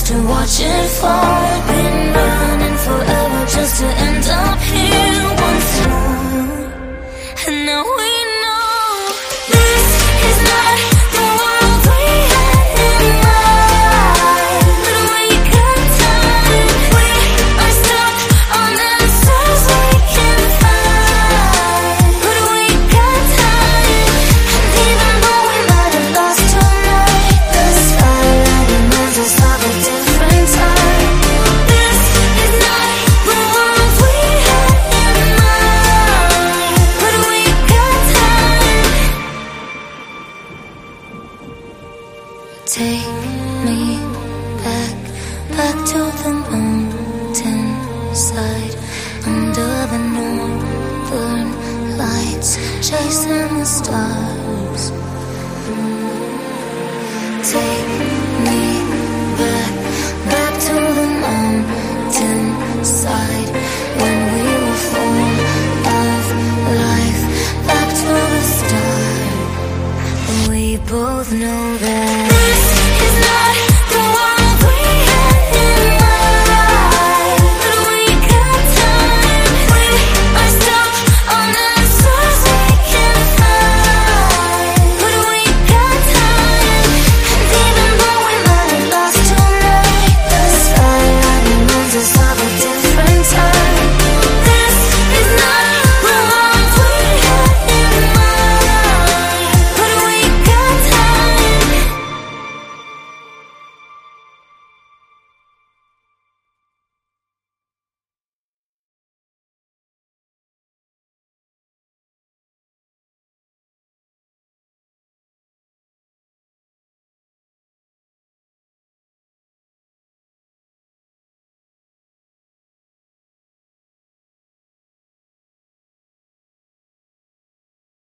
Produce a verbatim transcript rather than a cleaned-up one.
to watch it fall. Been running forever just to end up here once more. And now we know this is not the world we had in mind. But we got time, we are stuck on answers we can't find. But we got time, and even though we might have lost tonight, the skyline reminds us of a different time. This is not the world we had in mind. But we got time. Take me back, back to the mountain side, under the northern lights, chasing the stars. Take me back, back to the mountain side, when we were full of life, back to the start. We both know that this is not